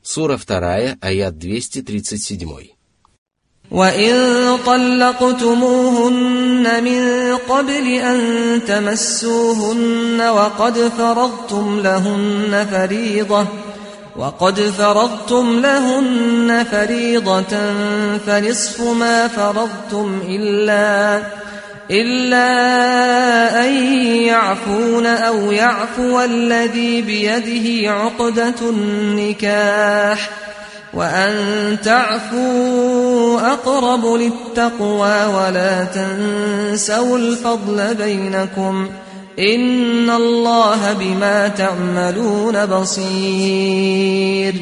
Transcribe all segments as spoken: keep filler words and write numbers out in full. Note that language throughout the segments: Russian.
Сура вторая, аят двести тридцать семь. وَإِن طَلَّقْتُمُوهُنَّ مِن قَبْلِ أَن تَمَسُّوهُنَّ وَقَدْ فَرَضْتُمْ لَهُنَّ فَرِيضَةً وَقَدْ فَرَضْتُمْ لَهُنَّ فَرِيضَةً فَنِصْفُ مَا فَرَضْتُمْ إِلَّا إِلَّا أَن يَعْفُونَ أَوْ يَعْفُوَ الَّذِي بِيَدِهِ عُقْدَةُ النِّكَاحِ وَأَن تَعْفُوا أَقْرَبُ لِلتَّقْوَى وَلَا تَنسَوُا الْفَضْلَ بَيْنَكُمْ إِنَّ اللَّهَ بِمَا تَعْمَلُونَ بَصِيرٌ.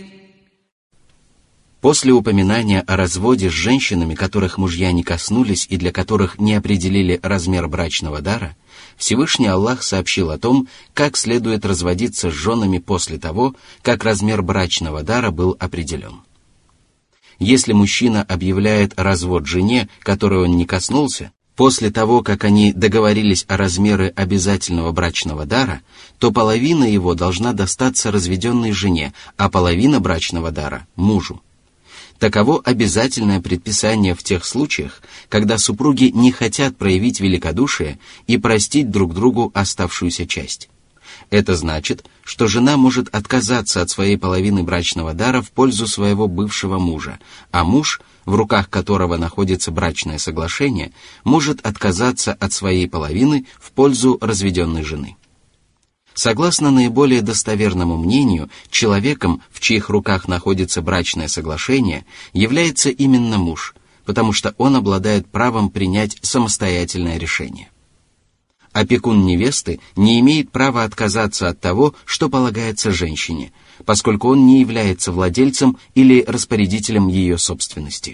После упоминания о разводе с женщинами, которых мужья не коснулись и для которых не определили размер брачного дара, Всевышний Аллах сообщил о том, как следует разводиться с женами после того, как размер брачного дара был определен. Если мужчина объявляет развод жене, которой он не коснулся, после того, как они договорились о размере обязательного брачного дара, то половина его должна достаться разведенной жене, а половина брачного дара – мужу. Таково обязательное предписание в тех случаях, когда супруги не хотят проявить великодушие и простить друг другу оставшуюся часть. Это значит, что жена может отказаться от своей половины брачного дара в пользу своего бывшего мужа, а муж, в руках которого находится брачное соглашение, может отказаться от своей половины в пользу разведенной жены. Согласно наиболее достоверному мнению, человеком, в чьих руках находится брачное соглашение, является именно муж, потому что он обладает правом принять самостоятельное решение. Опекун невесты не имеет права отказаться от того, что полагается женщине, поскольку он не является владельцем или распорядителем ее собственности.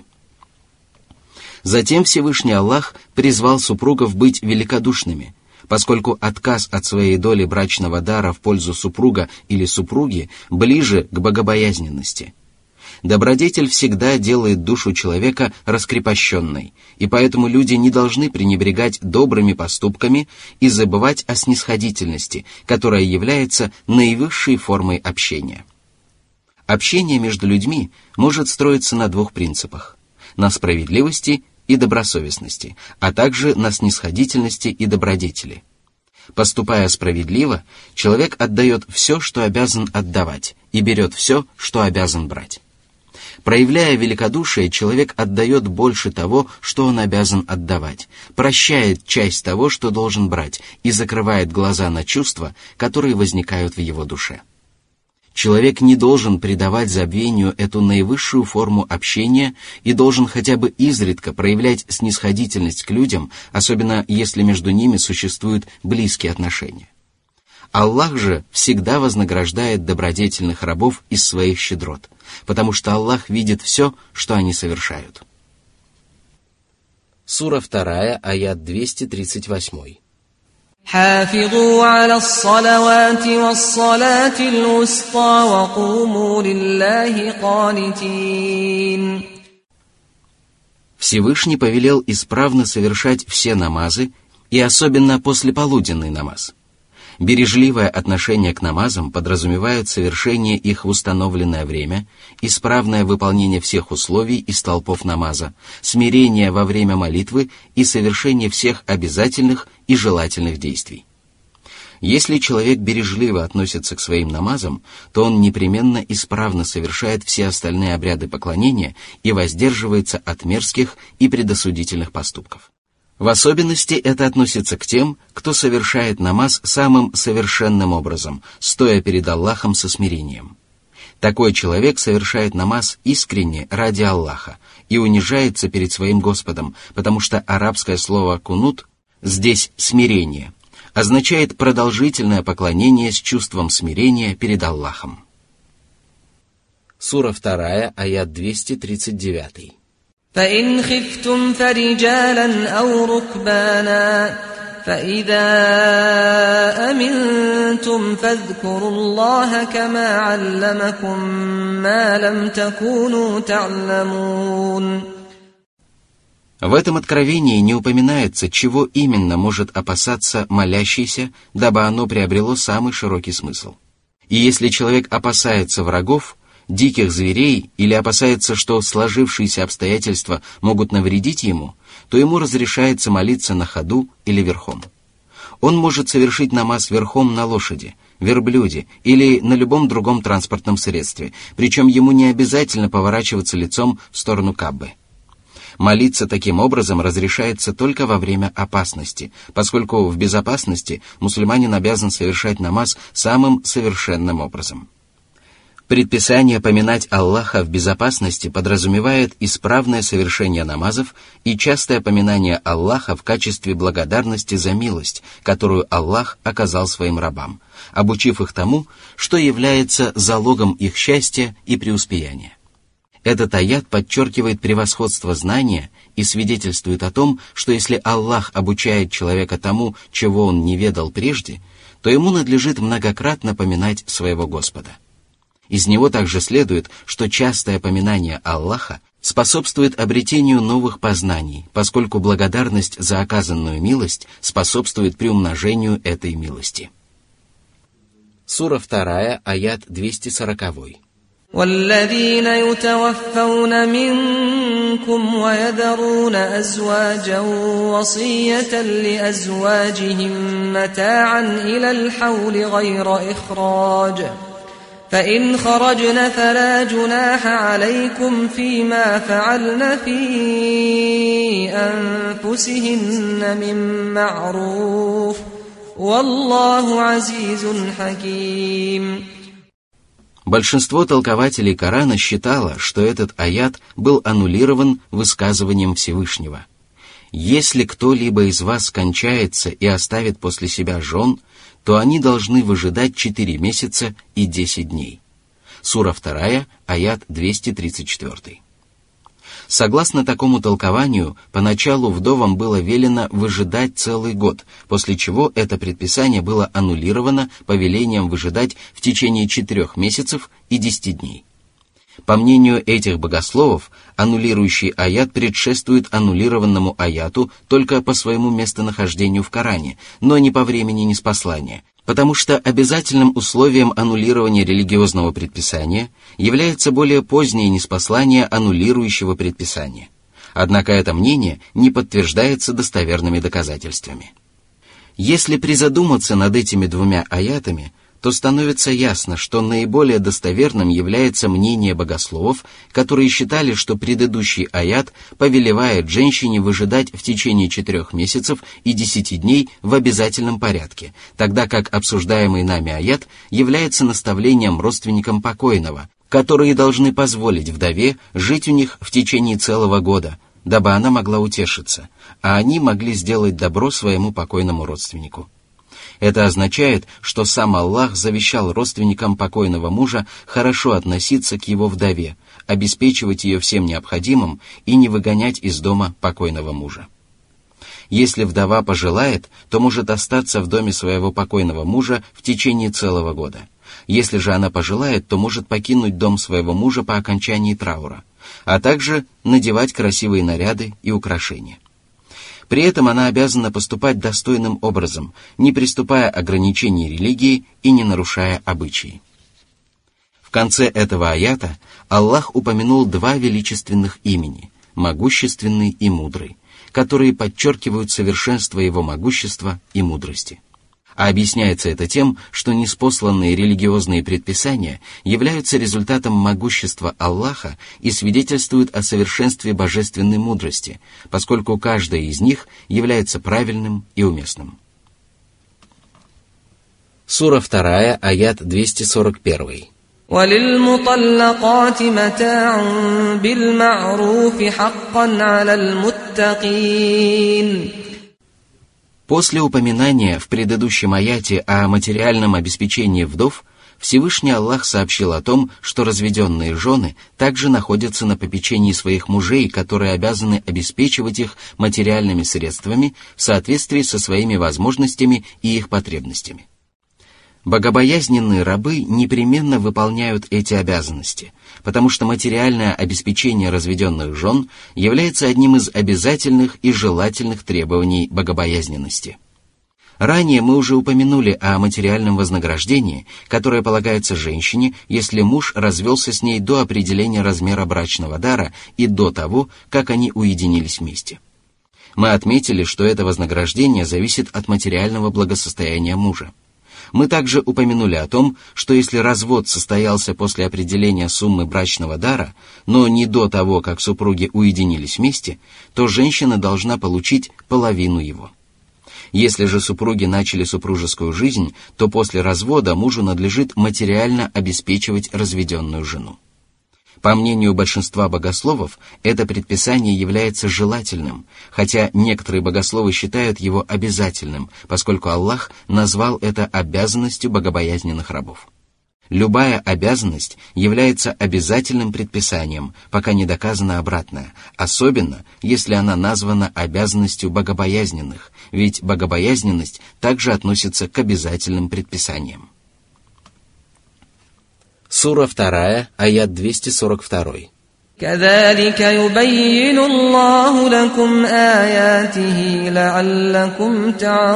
Затем Всевышний Аллах призвал супругов быть великодушными, поскольку отказ от своей доли брачного дара в пользу супруга или супруги ближе к богобоязненности. Добродетель всегда делает душу человека раскрепощенной, и поэтому люди не должны пренебрегать добрыми поступками и забывать о снисходительности, которая является наивысшей формой общения. Общение между людьми может строиться на двух принципах – на справедливости и добросовестности, а также на снисходительности и добродетели. Поступая справедливо, человек отдает все, что обязан отдавать, и берет все, что обязан брать. Проявляя великодушие, человек отдает больше того, что он обязан отдавать, прощает часть того, что должен брать, и закрывает глаза на чувства, которые возникают в его душе. Человек не должен придавать забвению эту наивысшую форму общения и должен хотя бы изредка проявлять снисходительность к людям, особенно если между ними существуют близкие отношения. Аллах же всегда вознаграждает добродетельных рабов из своих щедрот, потому что Аллах видит все, что они совершают. Сура вторая, аят двести тридцать восемь. حافظوا على الصلوات والصلاة الوسطى وقوموا لله قانتين. Всевышний повелел исправно совершать все намазы, и особенно послеполуденный намаз. Бережливое отношение к намазам подразумевает совершение их в установленное время, исправное выполнение всех условий и столпов намаза, смирение во время молитвы и совершение всех обязательных и желательных действий. Если человек бережливо относится к своим намазам, то он непременно исправно совершает все остальные обряды поклонения и воздерживается от мерзких и предосудительных поступков. В особенности это относится к тем, кто совершает намаз самым совершенным образом, стоя перед Аллахом со смирением. Такой человек совершает намаз искренне ради Аллаха и унижается перед своим Господом, потому что арабское слово «кунут» здесь «смирение» означает продолжительное поклонение с чувством смирения перед Аллахом. Сура вторая, аят двести тридцать девять. فَإِنْ خِفْتُمْ فَرِجَالًا أَوْ رُكْبَانًا فَإِذَا أَمِنْتُمْ فَاذْكُرُوا اللَّهَ كَمَا عَلَّمَكُمْ مَا لَمْ تَكُونُوا تَعْلَمُونَ. В этом откровении не упоминается, чего именно может опасаться молящийся, дабы оно приобрело самый широкий смысл. И если человек опасается врагов, диких зверей или опасается, что сложившиеся обстоятельства могут навредить ему, то ему разрешается молиться на ходу или верхом. Он может совершить намаз верхом на лошади, верблюде или на любом другом транспортном средстве, причем ему не обязательно поворачиваться лицом в сторону Каабы. Молиться таким образом разрешается только во время опасности, поскольку в безопасности мусульманин обязан совершать намаз самым совершенным образом. Предписание поминать Аллаха в безопасности подразумевает исправное совершение намазов и частое поминание Аллаха в качестве благодарности за милость, которую Аллах оказал своим рабам, обучив их тому, что является залогом их счастья и преуспеяния. Этот аят подчеркивает превосходство знания и свидетельствует о том, что если Аллах обучает человека тому, чего он не ведал прежде, то ему надлежит многократно поминать своего Господа. Из него также следует, что частое поминание Аллаха способствует обретению новых познаний, поскольку благодарность за оказанную милость способствует приумножению этой милости. Сура вторая, аят двести сорок. والذين يتوفون منكم ويذرون أزواجا وصية لأزواجهم متاعا إلى الحول غير إخراج فإن خرجن فلا جناح عليكم فيما فعلن في أنفسهن من معروف والله عزيز حكيم. Большинство толкователей Корана считало, что этот аят был аннулирован высказыванием Всевышнего. «Если кто-либо из вас скончается и оставит после себя жен, то они должны выжидать четыре месяца и десять дней». Сура вторая, аят двести тридцать четыре. Согласно такому толкованию, поначалу вдовам было велено выжидать целый год, после чего это предписание было аннулировано повелением выжидать в течение четырех месяцев и десяти дней. По мнению этих богословов, аннулирующий аят предшествует аннулированному аяту только по своему местонахождению в Коране, но не по времени ниспослания, потому что обязательным условием аннулирования религиозного предписания является более позднее ниспослание аннулирующего предписания. Однако это мнение не подтверждается достоверными доказательствами. Если призадуматься над этими двумя аятами, то становится ясно, что наиболее достоверным является мнение богословов, которые считали, что предыдущий аят повелевает женщине выжидать в течение четырех месяцев и десяти дней в обязательном порядке, тогда как обсуждаемый нами аят является наставлением родственникам покойного, которые должны позволить вдове жить у них в течение целого года, дабы она могла утешиться, а они могли сделать добро своему покойному родственнику. Это означает, что сам Аллах завещал родственникам покойного мужа хорошо относиться к его вдове, обеспечивать ее всем необходимым и не выгонять из дома покойного мужа. Если вдова пожелает, то может остаться в доме своего покойного мужа в течение целого года. Если же она пожелает, то может покинуть дом своего мужа по окончании траура, а также надевать красивые наряды и украшения. При этом она обязана поступать достойным образом, не приступая ограничений религии и не нарушая обычаи. В конце этого аята Аллах упомянул два величественных имени – могущественный и мудрый, которые подчеркивают совершенство его могущества и мудрости. А объясняется это тем, что ниспосланные религиозные предписания являются результатом могущества Аллаха и свидетельствуют о совершенстве божественной мудрости, поскольку каждая из них является правильным и уместным. Сура вторая, аят двести сорок один. وَلِلْمُطَلَّقَاتِ مَتَاعٌ بِالْمَعْرُوفِ حَقًّا عَلَى الْمُتَّقِينَ. После упоминания в предыдущем аяте о материальном обеспечении вдов, Всевышний Аллах сообщил о том, что разведенные жены также находятся на попечении своих мужей, которые обязаны обеспечивать их материальными средствами в соответствии со своими возможностями и их потребностями. Богобоязненные рабы непременно выполняют эти обязанности, потому что материальное обеспечение разведенных жен является одним из обязательных и желательных требований богобоязненности. Ранее мы уже упомянули о материальном вознаграждении, которое полагается женщине, если муж развелся с ней до определения размера брачного дара и до того, как они уединились вместе. Мы отметили, что это вознаграждение зависит от материального благосостояния мужа. Мы также упомянули о том, что если развод состоялся после определения суммы брачного дара, но не до того, как супруги уединились вместе, то женщина должна получить половину его. Если же супруги начали супружескую жизнь, то после развода мужу надлежит материально обеспечивать разведенную жену. По мнению большинства богословов, это предписание является желательным, хотя некоторые богословы считают его обязательным, поскольку Аллах назвал это обязанностью богобоязненных рабов. Любая обязанность является обязательным предписанием, пока не доказано обратное, особенно если она названа обязанностью богобоязненных, ведь богобоязненность также относится к обязательным предписаниям. Сура вторая, аят двести сорок два. كذلك يبين الله لكم آياته لعلكم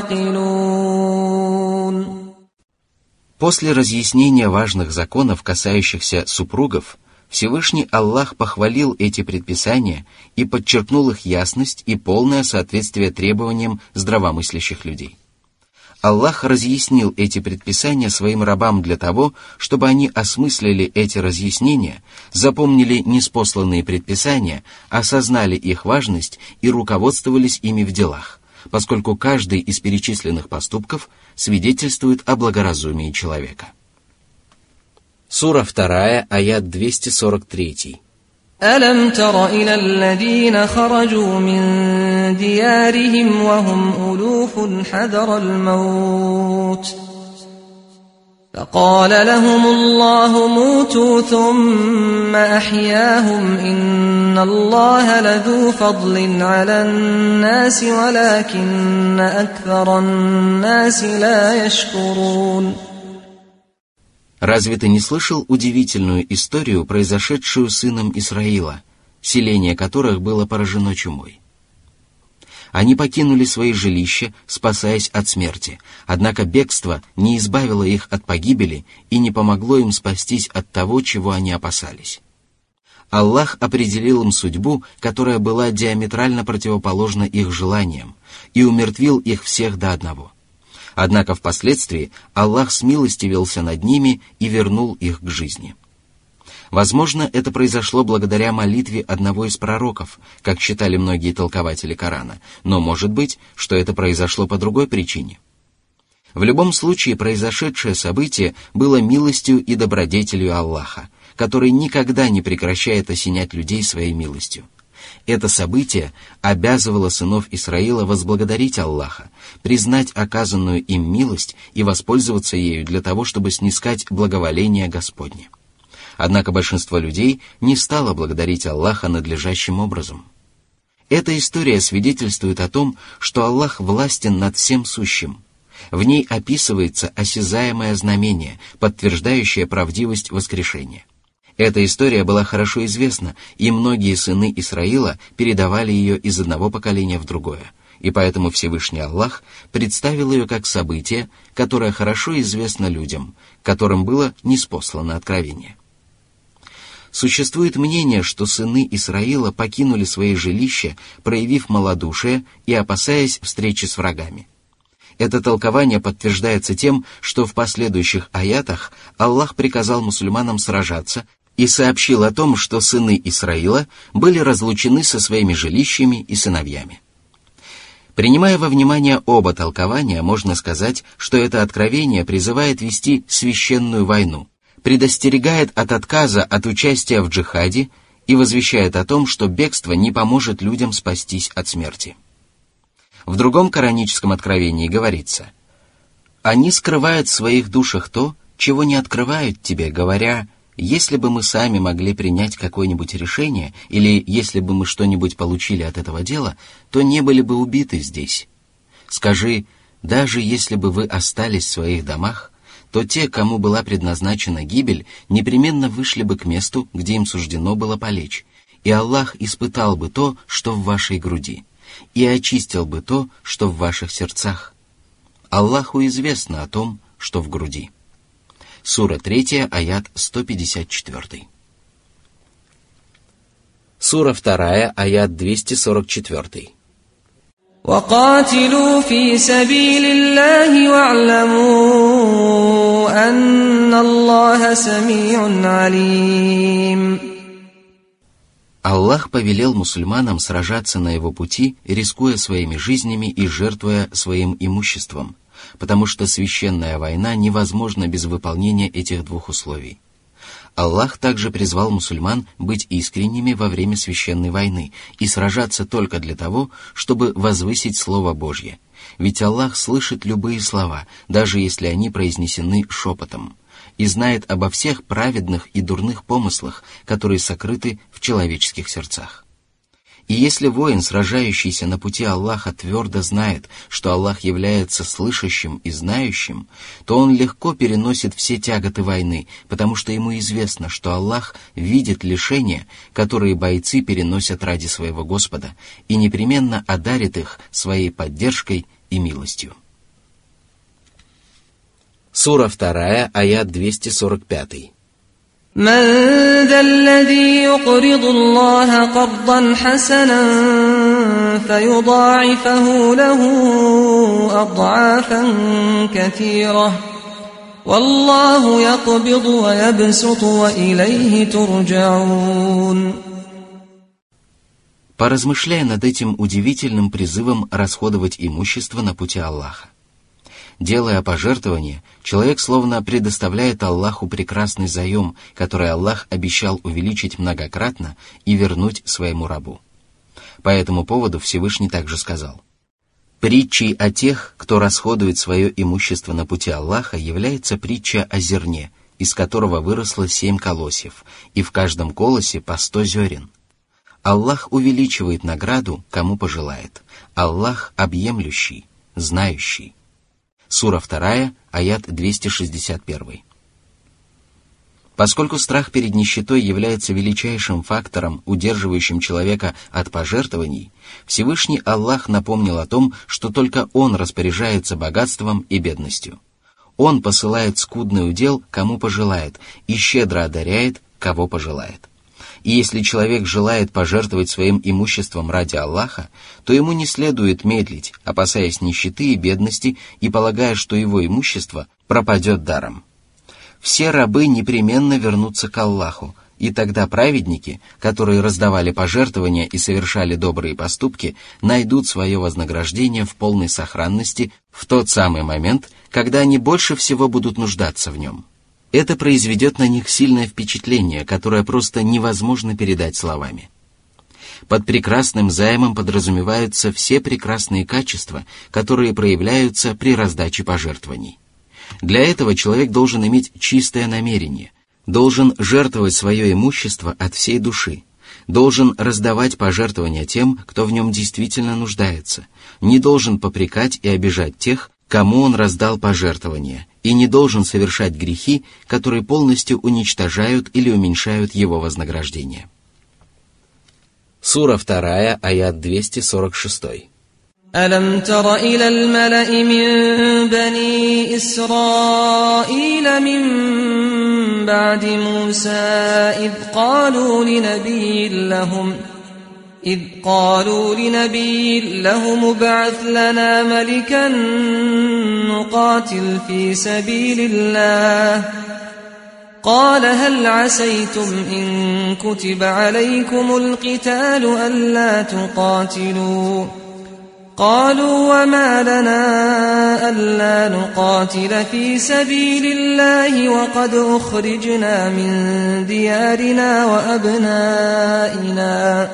تعقلون. После разъяснения важных законов, касающихся супругов, Всевышний Аллах похвалил эти предписания и подчеркнул их ясность и полное соответствие требованиям здравомыслящих людей. Аллах разъяснил эти предписания своим рабам для того, чтобы они осмыслили эти разъяснения, запомнили ниспосланные предписания, осознали их важность и руководствовались ими в делах, поскольку каждый из перечисленных поступков свидетельствует о благоразумии человека. Сура вторая, аят двести сорок три. ألم تر إلى الذين خرجوا من ديارهم وهم ألوف حذر الموت فقال لهم الله موتوا ثم أحياهم إن الله لذو فضل على الناس ولكن أكثر الناس لا يشكرون. Разве ты не слышал удивительную историю, произошедшую сыном Исраила, селение которых было поражено чумой? Они покинули свои жилища, спасаясь от смерти, однако бегство не избавило их от погибели и не помогло им спастись от того, чего они опасались. Аллах определил им судьбу, которая была диаметрально противоположна их желаниям, и умертвил их всех до одного. Однако впоследствии Аллах смилостивился над ними и вернул их к жизни. Возможно, это произошло благодаря молитве одного из пророков, как считали многие толкователи Корана, но может быть, что это произошло по другой причине. В любом случае, произошедшее событие было милостью и добродетелью Аллаха, который никогда не прекращает осенять людей своей милостью. Это событие обязывало сынов Исраила возблагодарить Аллаха, признать оказанную им милость и воспользоваться ею для того, чтобы снискать благоволение Господне. Однако большинство людей не стало благодарить Аллаха надлежащим образом. Эта история свидетельствует о том, что Аллах властен над всем сущим. В ней описывается осязаемое знамение, подтверждающее правдивость воскрешения. Эта история была хорошо известна, и многие сыны Исраила передавали ее из одного поколения в другое, и поэтому Всевышний Аллах представил ее как событие, которое хорошо известно людям, которым было ниспослано откровение. Существует мнение, что сыны Исраила покинули свои жилища, проявив малодушие и опасаясь встречи с врагами. Это толкование подтверждается тем, что в последующих аятах Аллах приказал мусульманам сражаться и сообщил о том, что сыны Исраила были разлучены со своими жилищами и сыновьями. Принимая во внимание оба толкования, можно сказать, что это откровение призывает вести священную войну, предостерегает от отказа от участия в джихаде и возвещает о том, что бегство не поможет людям спастись от смерти. В другом кораническом откровении говорится: «Они скрывают в своих душах то, чего не открывают тебе, говоря: если бы мы сами могли принять какое-нибудь решение, или если бы мы что-нибудь получили от этого дела, то не были бы убиты здесь. Скажи, даже если бы вы остались в своих домах, то те, кому была предназначена гибель, непременно вышли бы к месту, где им суждено было полечь, и Аллах испытал бы то, что в вашей груди, и очистил бы то, что в ваших сердцах. Аллаху известно о том, что в груди. Сура третья, аят сто пятьдесят четыре. Сура вторая, аят двести сорок четыре. وَقَاتِلُوا فِي سَبِيلِ اللَّهِ وَاعْلَمُوا أَنَّ اللَّهَ سَمِيعٌ عَلِيمٌ. Аллах повелел мусульманам сражаться на его пути, рискуя своими жизнями и жертвуя своим имуществом, потому что священная война невозможна без выполнения этих двух условий. Аллах также призвал мусульман быть искренними во время священной войны и сражаться только для того, чтобы возвысить Слово Божье. Ведь Аллах слышит любые слова, даже если они произнесены шепотом, и знает обо всех праведных и дурных помыслах, которые сокрыты в человеческих сердцах. И если воин, сражающийся на пути Аллаха, твердо знает, что Аллах является слышащим и знающим, то он легко переносит все тяготы войны, потому что ему известно, что Аллах видит лишения, которые бойцы переносят ради своего Господа, и непременно одарит их своей поддержкой и милостью. Сура вторая, аят двести сорок пять. من ذا الذي يقرض الله قرضا حسنا فيضاعفه له أضعافا كثيرة والله يقبض ويبسط وإليه ترجعون. Поразмышляя над этим удивительным призывом расходовать имущество на пути Аллаха. Делая пожертвование, человек словно предоставляет Аллаху прекрасный заем, который Аллах обещал увеличить многократно и вернуть своему рабу. По этому поводу Всевышний также сказал: «Притчей о тех, кто расходует свое имущество на пути Аллаха, является притча о зерне, из которого выросло семь колосьев, и в каждом колосе по сто зерен. Аллах увеличивает награду, кому пожелает. Аллах объемлющий, знающий». Сура вторая, аят двести шестьдесят один. Поскольку страх перед нищетой является величайшим фактором, удерживающим человека от пожертвований, Всевышний Аллах напомнил о том, что только Он распоряжается богатством и бедностью. Он посылает скудный удел, кому пожелает, и щедро одаряет, кого пожелает. И если человек желает пожертвовать своим имуществом ради Аллаха, то ему не следует медлить, опасаясь нищеты и бедности и полагая, что его имущество пропадет даром. Все рабы непременно вернутся к Аллаху, и тогда праведники, которые раздавали пожертвования и совершали добрые поступки, найдут свое вознаграждение в полной сохранности в тот самый момент, когда они больше всего будут нуждаться в нем. Это произведет на них сильное впечатление, которое просто невозможно передать словами. Под прекрасным займом подразумеваются все прекрасные качества, которые проявляются при раздаче пожертвований. Для этого человек должен иметь чистое намерение, должен жертвовать свое имущество от всей души, должен раздавать пожертвования тем, кто в нем действительно нуждается, не должен попрекать и обижать тех, кому он раздал пожертвования, и не должен совершать грехи, которые полностью уничтожают или уменьшают его вознаграждение. Сура вторая, аят двести сорок шесть. ألم تر إلى الملأ من بني إسرائيل من بعد موسى إذ قالوا لنبي لهم إذ قالوا لنبي لهم ابعث لنا ملكا نقاتل في سبيل الله قال هل عسيتم إن كتب عليكم القتال ألا تقاتلوا قالوا وما لنا ألا نقاتل في سبيل الله وقد أخرجنا من ديارنا وأبنائنا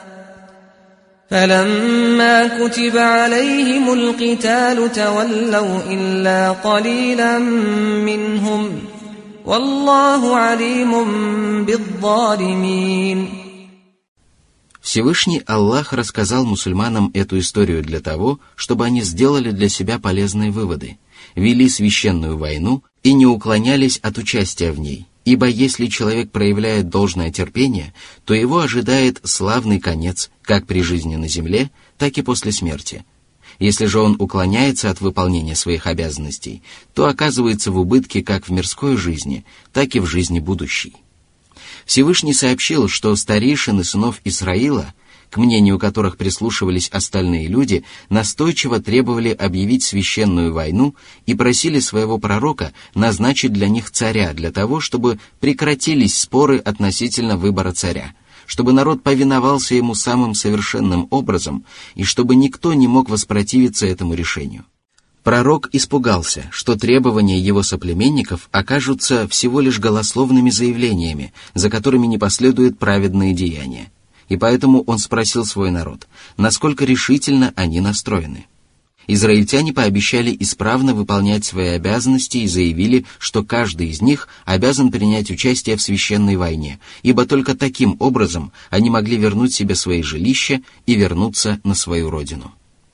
فلما كتب عليهم القتال تولوا إلا قليلا منهم والله عليم بالظالمين. Всевышний Аллах рассказал мусульманам эту историю для того, чтобы они сделали для себя полезные выводы, вели священную войну и не уклонялись от участия в ней, ибо если человек проявляет должное терпение, то его ожидает славный конец как при жизни на земле, так и после смерти. Если же он уклоняется от выполнения своих обязанностей, то оказывается в убытке как в мирской жизни, так и в жизни будущей. Всевышний сообщил, что старейшины сынов Исраила, к мнению которых прислушивались остальные люди, настойчиво требовали объявить священную войну и просили своего пророка назначить для них царя, для того, чтобы прекратились споры относительно выбора царя, чтобы народ повиновался ему самым совершенным образом и чтобы никто не мог воспротивиться этому решению. Пророк испугался, что требования его соплеменников окажутся всего лишь голословными заявлениями, за которыми не последуют праведные деяния. И поэтому он спросил свой народ, насколько решительно они настроены. Израильтяне пообещали исправно выполнять свои обязанности и заявили, что каждый из них обязан принять участие в священной войне, ибо только таким образом они могли вернуть себе свои жилища и вернуться на свою родину.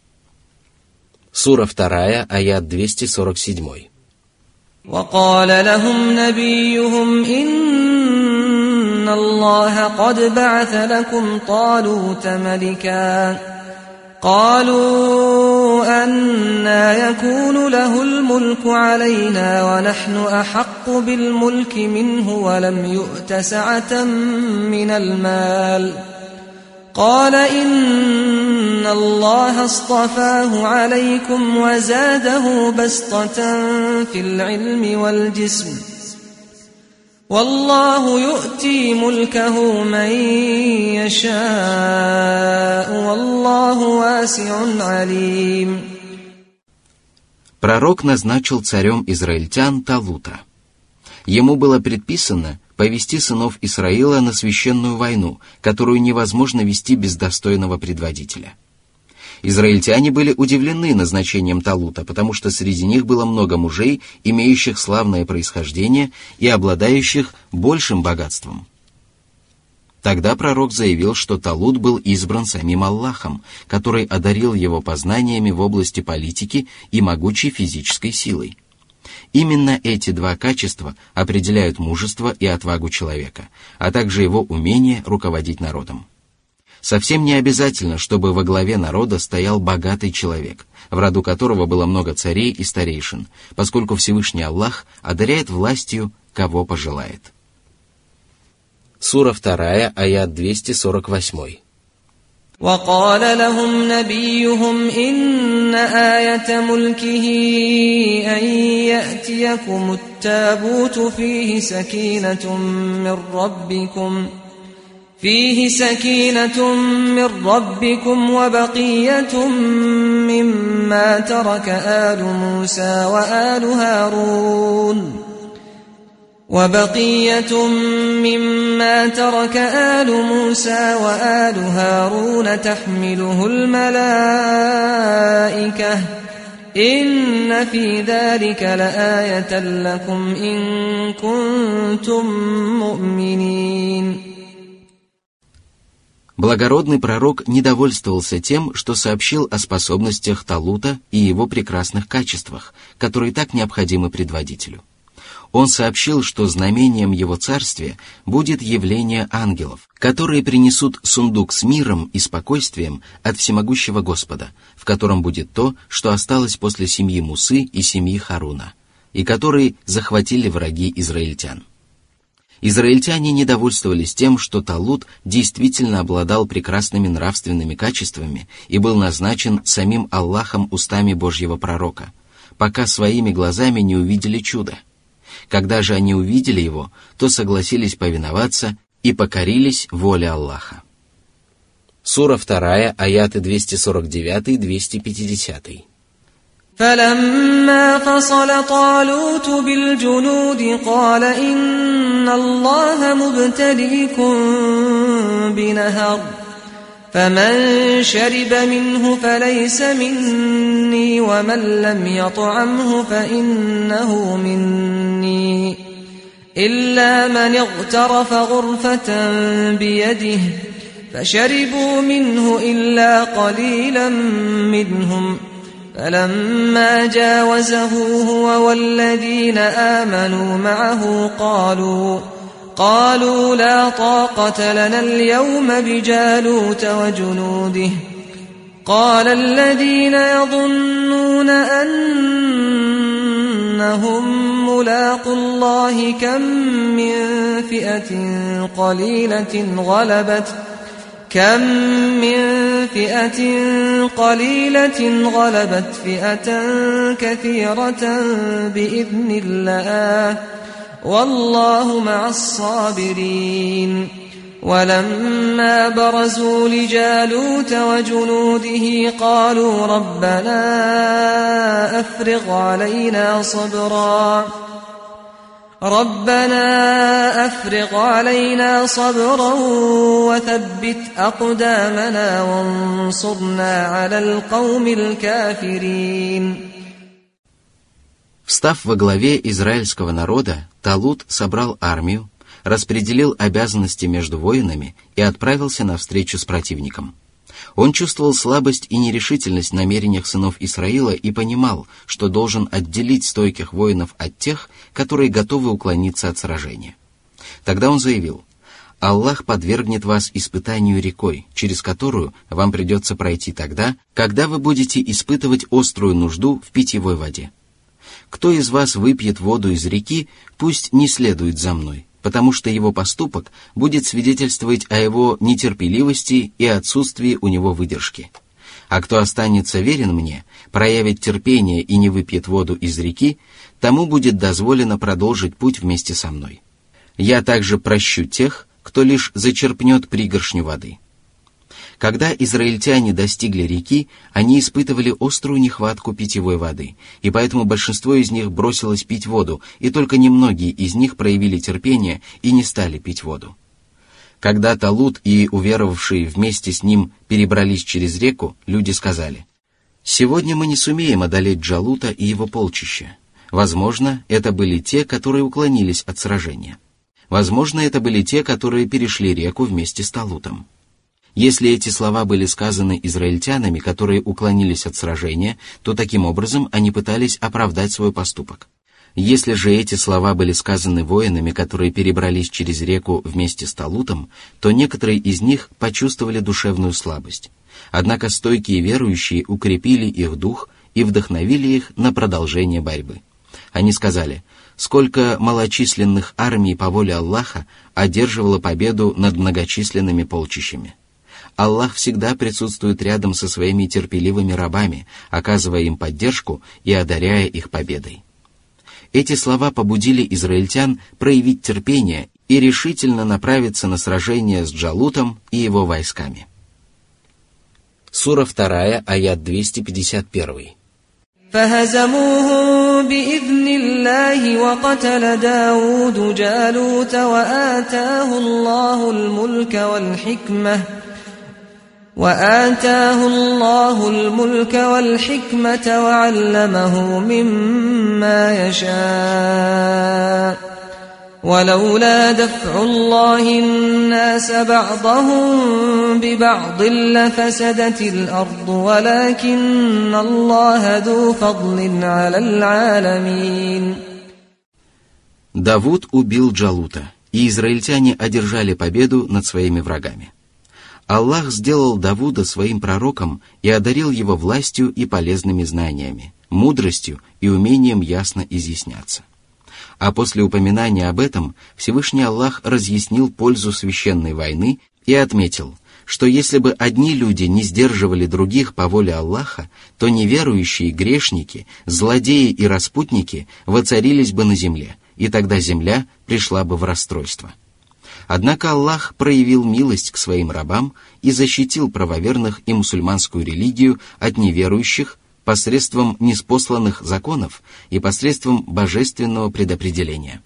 Сура вторая, аят двести сорок семь. وقال لهم نبيهم إن الله قد بعث لكم طالوت ملكا قالوا أنى يكون له الملك علينا ونحن أحق بالملك منه ولم يؤت سعة من المال قال إن الله اصطفاه عليكم وزاده بسطة في العلم والجسم والله يؤتي ملكه من يشاء والله واسع عليم. Пророк назначил царем израильтян Талута. Ему было предписано повести сынов Исраила на священную войну, которую невозможно вести без достойного предводителя. Израильтяне были удивлены назначением Талута, потому что среди них было много мужей, имеющих славное происхождение и обладающих большим богатством. Тогда пророк заявил, что Талут был избран самим Аллахом, который одарил его познаниями в области политики и могучей физической силой. Именно эти два качества определяют мужество и отвагу человека, а также его умение руководить народом. Совсем не обязательно, чтобы во главе народа стоял богатый человек, в роду которого было много царей и старейшин, поскольку Всевышний Аллах одаряет властью, кого пожелает. Сура вторая, аят двести сорок восемь. وقال لهم نبيهم إن آية ملكه أن يأتيكم التابوت فيه سكينة من ربكم فيه سكينة من ربكم وبقية مما ترك آل موسى وآل هارون وبقية مما ترك آل موسى وآل هارون تحمله الملائكة إن في ذلك لآية لكم إن كنتم مؤمنين. Благородный пророк не довольствовался тем, что сообщил о способностях Талута и его прекрасных качествах, которые так необходимы предводителю. Он сообщил, что знамением его царствия будет явление ангелов, которые принесут сундук с миром и спокойствием от всемогущего Господа, в котором будет то, что осталось после семьи Мусы и семьи Харуна, и которые захватили враги израильтян. Израильтяне не довольствовались тем, что Талут действительно обладал прекрасными нравственными качествами и был назначен самим Аллахом устами Божьего пророка, пока своими глазами не увидели чудо. Когда же они увидели его, то согласились повиноваться и покорились воле Аллаха. Сура вторая, аяты двести сорок девять - двести пятьдесят. فلما فصل طالوت بالجنود قال إن الله مبتليكم بنهر فمن شرب منه فليس مني ومن لم يطعمه فإنه مني إلا من اغترف غرفة بيده فشربوا منه إلا قليلا منهم فلما جاوزه هو والذين آمنوا معه قالوا قالوا لا طاقة لنا اليوم بجالوت وجنوده قال الذين يظنون أنهم ملاقو الله كم من فئة قليلة غلبت كم من فئة قليلة غلبت فئة كثيرة بإذن الله والله مع الصابرين ولما برزوا لجالوت وجنوده قالوا ربنا أفرغ علينا صبرا ربنا أفرغ علينا صبرا وثبت أقدامنا وانصرنا على القوم الكافرين. Встав во главе израильского народа, Талут собрал армию, распределил обязанности между воинами и отправился на встречу с противником. Он чувствовал слабость и нерешительность в намерениях сынов Исраила и понимал, что должен отделить стойких воинов от тех, которые готовы уклониться от сражения. Тогда он заявил: «Аллах подвергнет вас испытанию рекой, через которую вам придется пройти тогда, когда вы будете испытывать острую нужду в питьевой воде. Кто из вас выпьет воду из реки, пусть не следует за мной, потому что его поступок будет свидетельствовать о его нетерпеливости и отсутствии у него выдержки. А кто останется верен мне, проявит терпение и не выпьет воду из реки, тому будет дозволено продолжить путь вместе со мной. Я также прощу тех, кто лишь зачерпнет пригоршню воды». Когда израильтяне достигли реки, они испытывали острую нехватку питьевой воды, и поэтому большинство из них бросилось пить воду, и только немногие из них проявили терпение и не стали пить воду. Когда Талут и уверовавшие вместе с ним перебрались через реку, люди сказали: «Сегодня мы не сумеем одолеть Джалута и его полчища. Возможно, это были те, которые уклонились от сражения. Возможно, это были те, которые перешли реку вместе с Талутом». Если эти слова были сказаны израильтянами, которые уклонились от сражения, то таким образом они пытались оправдать свой поступок. Если же эти слова были сказаны воинами, которые перебрались через реку вместе с Талутом, то некоторые из них почувствовали душевную слабость. Однако стойкие верующие укрепили их дух и вдохновили их на продолжение борьбы. Они сказали: «Сколько малочисленных армий по воле Аллаха одерживало победу над многочисленными полчищами. Аллах всегда присутствует рядом со своими терпеливыми рабами, оказывая им поддержку и одаряя их победой». Эти слова побудили израильтян проявить терпение и решительно направиться на сражение с Джалутом и его войсками. Сура вторая, аят двести пятьдесят один. فهزموهم بإذن الله وقتل داود جالوت وآتاه الله الملك والحكمة وآتاه الله الملك والحكمة وعلمه مما يشاء ولولا دفع الله الناس بعضهم ببعض لفسدت الأرض ولكن الله ذو فضل على العالمين. Давуд убил Джалута, и израильтяне одержали победу над своими врагами. Аллах сделал Давуда своим пророком и одарил его властью и полезными знаниями, мудростью и умением ясно изъясняться. А после упоминания об этом Всевышний Аллах разъяснил пользу священной войны и отметил, что если бы одни люди не сдерживали других по воле Аллаха, то неверующие, грешники, злодеи и распутники воцарились бы на земле, и тогда земля пришла бы в расстройство. Однако Аллах проявил милость к своим рабам и защитил правоверных и мусульманскую религию от неверующих посредством ниспосланных законов и посредством божественного предопределения.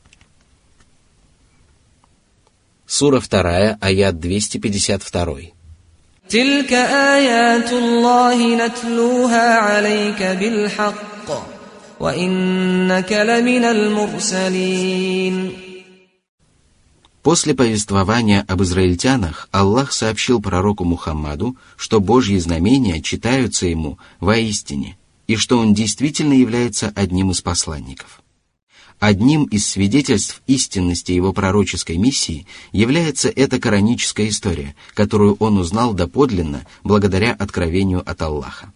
Сура вторая, аят двести пятьдесят два. تلك آيات الله نتلوها عليك بالحق وإنك لمن المرسلين. После повествования об израильтянах Аллах сообщил пророку Мухаммаду, что Божьи знамения читаются ему воистине, и что он действительно является одним из посланников. Одним из свидетельств истинности его пророческой миссии является эта кораническая история, которую он узнал доподлинно благодаря откровению от Аллаха.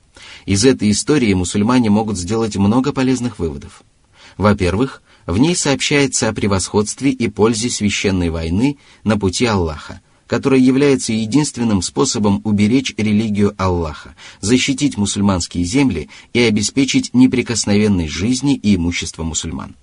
Из этой истории мусульмане могут сделать много полезных выводов. Во-первых, в ней сообщается о превосходстве и пользе священной войны на пути Аллаха, которая является единственным способом уберечь религию Аллаха, защитить мусульманские земли и обеспечить неприкосновенность жизни и имущества мусульман.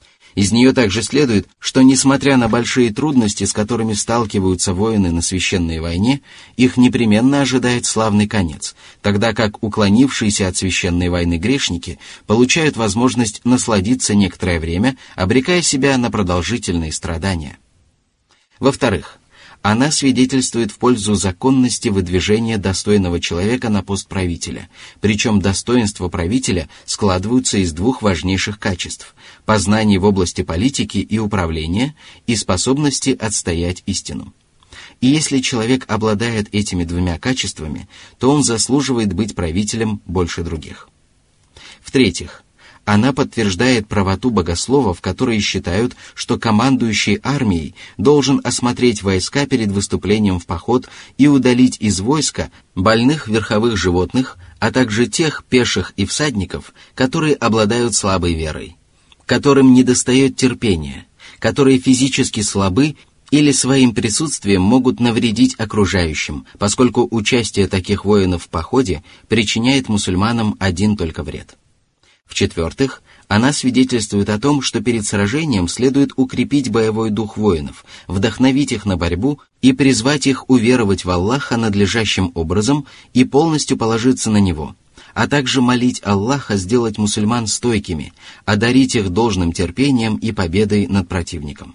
Из нее также следует, что несмотря на большие трудности, с которыми сталкиваются воины на священной войне, их непременно ожидает славный конец, тогда как уклонившиеся от священной войны грешники получают возможность насладиться некоторое время, обрекая себя на продолжительные страдания. Во-вторых, она свидетельствует в пользу законности выдвижения достойного человека на пост правителя, причем достоинства правителя складываются из двух важнейших качеств – познаний в области политики и управления и способности отстоять истину. И если человек обладает этими двумя качествами, то он заслуживает быть правителем больше других. В-третьих, она подтверждает правоту богословов, которые считают, что командующий армией должен осмотреть войска перед выступлением в поход и удалить из войска больных верховых животных, а также тех пеших и всадников, которые обладают слабой верой, которым недостает терпения, которые физически слабы или своим присутствием могут навредить окружающим, поскольку участие таких воинов в походе причиняет мусульманам один только вред. В-четвертых, она свидетельствует о том, что перед сражением следует укрепить боевой дух воинов, вдохновить их на борьбу и призвать их уверовать в Аллаха надлежащим образом и полностью положиться на Него, а также молить Аллаха сделать мусульман стойкими, одарить их должным терпением и победой над противником.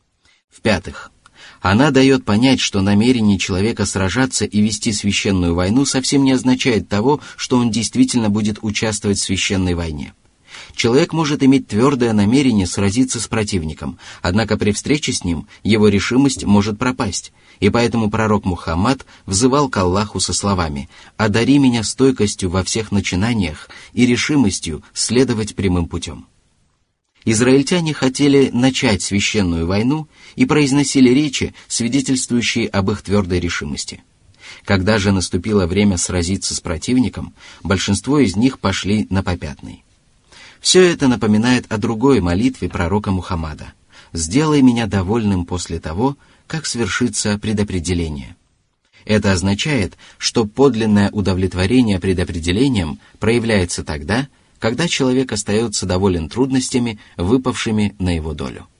В-пятых, она дает понять, что намерение человека сражаться и вести священную войну совсем не означает того, что он действительно будет участвовать в священной войне. Человек может иметь твердое намерение сразиться с противником, однако при встрече с ним его решимость может пропасть, и поэтому пророк Мухаммад взывал к Аллаху со словами: «Одари меня стойкостью во всех начинаниях и решимостью следовать прямым путем». Израильтяне хотели начать священную войну и произносили речи, свидетельствующие об их твердой решимости. Когда же наступило время сразиться с противником, большинство из них пошли на попятный. Все это напоминает о другой молитве пророка Мухаммада: «Сделай меня довольным после того, как свершится предопределение». Это означает, что подлинное удовлетворение предопределением проявляется тогда, когда человек остается доволен трудностями, выпавшими на его долю.